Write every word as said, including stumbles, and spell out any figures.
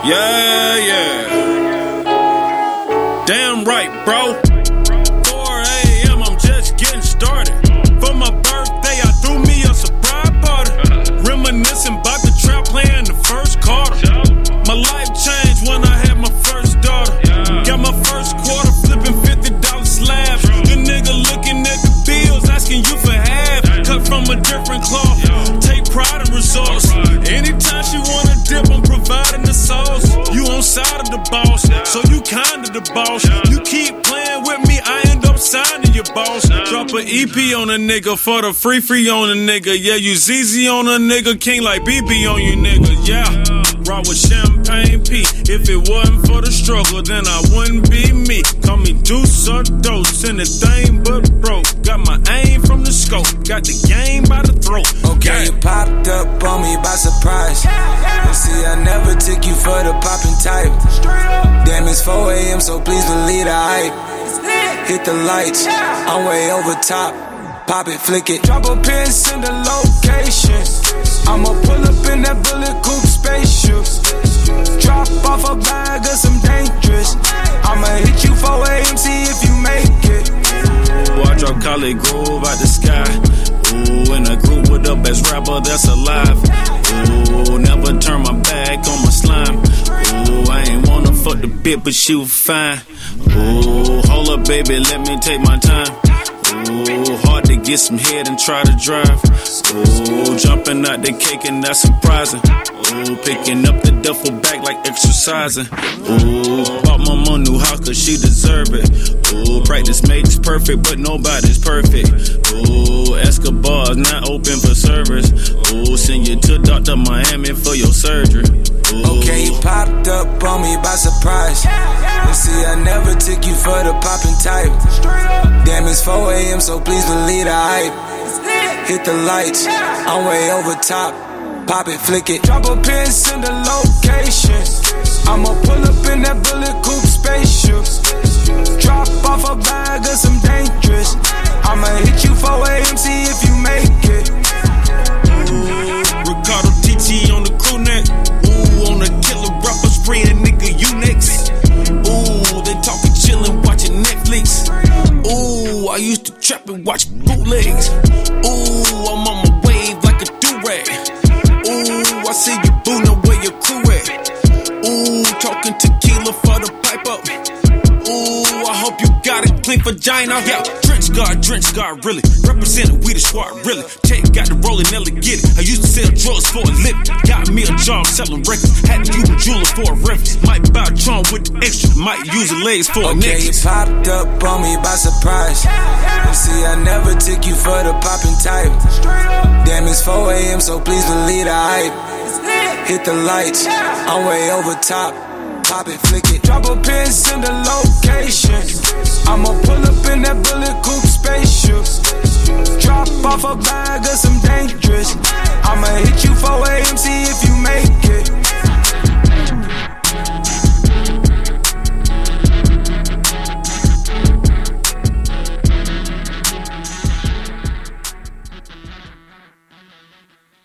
Yeah, yeah. Damn right, bro. four a.m. I'm just getting started. For my birthday, I threw me a surprise party. Reminiscing about the trap playing the first quarter. My life changed when I had my first daughter. Got my first quarter flipping fifty dollar slabs. The nigga looking at the bills, asking you for half. Cut from a different cloth. Take pride in results. Anytime she wanna dip, I'm providing the sauce. You on side of the boss, so you kinda the boss. You keep playing with me, I end up signing your boss. Drop a E P on a nigga for the free free on a nigga. Yeah, you Z Z on a nigga, king like B B on you nigga. Yeah, rock with Champagne P. If it wasn't for the struggle, then I wouldn't be me. Call me Deuce or Dose, anything but broke. Got my aim from the scope, got the game by the throat. Okay, you popped up on me by surprise. You see, I never took you for the poppin' type. Damn, it's four a.m., so please believe the hype. Hit the lights, I'm way over top. Pop it, flick it. Drop a pin, send a location. I'ma pull up in that bullet coupe spaceship. Drop off a bag of some dangerous. I'ma hit you four a.m., see if you make it. Boy, I drop College Grove out the sky. Ooh, in a group with the best rapper that's alive. Ooh, never turn my back on my slime. Ooh, I ain't wanna fuck the bitch, but she was fine. Ooh, hold up, baby, let me take my time. Ooh, hard to get some head and try to drive. Ooh, jumping out the cake and that's surprising. Ooh, picking up the duffel bag like exercising. Ooh, bought my mom new house cause she deserve it. Ooh, practice makes perfect, but nobody's perfect. Ooh, Escobar's not open for service. Ooh, send you to Doctor Miami for your surgery. Ooh. Okay, you popped up on me by surprise. You see, I never took you for the poppin' type. Damn, it's four a.m., so please believe the hype. Hit the lights, I'm way over top. Pop it, flick it. Drop a pin, send a location. I'ma pull up in that bullet coupe spaceship. Drop off a bag of some dangerous. I'ma hit you four a.m., see if you make it. Ooh, Ricardo T T on the crew neck. Ooh, on the killer rapper spraying nigga, you next. Ooh, they talking chillin', watching Netflix. Ooh, I used to trap and watch bootlegs. Ooh, I'm on my wave like a do-rag. Ooh, I see you boo, know where your crew at. Ooh, talking tequila for the pipe up. Ooh, I hope you got it clean vagina. Yeah, Drench guard, Drench guard, really. Representing we the squad, really. Tech got the rolling, Nelly get it. I used to sell drugs for a living. Got me a job selling records. Had to use a jeweler for a reference. Might buy a Tron with the extra. Might use the legs for a okay, necklace. You popped up on me by surprise. You see, I never took you for the poppin' type. Damn, it's four a.m., so please believe the hype. Hit the lights, I'm way over top. Pop it, flick it. Drop a pin, send a location. I'ma pull up in that bullet coupe spaceship. Drop off a bag of some dangerous. I'ma hit you four a.m., see if you make it.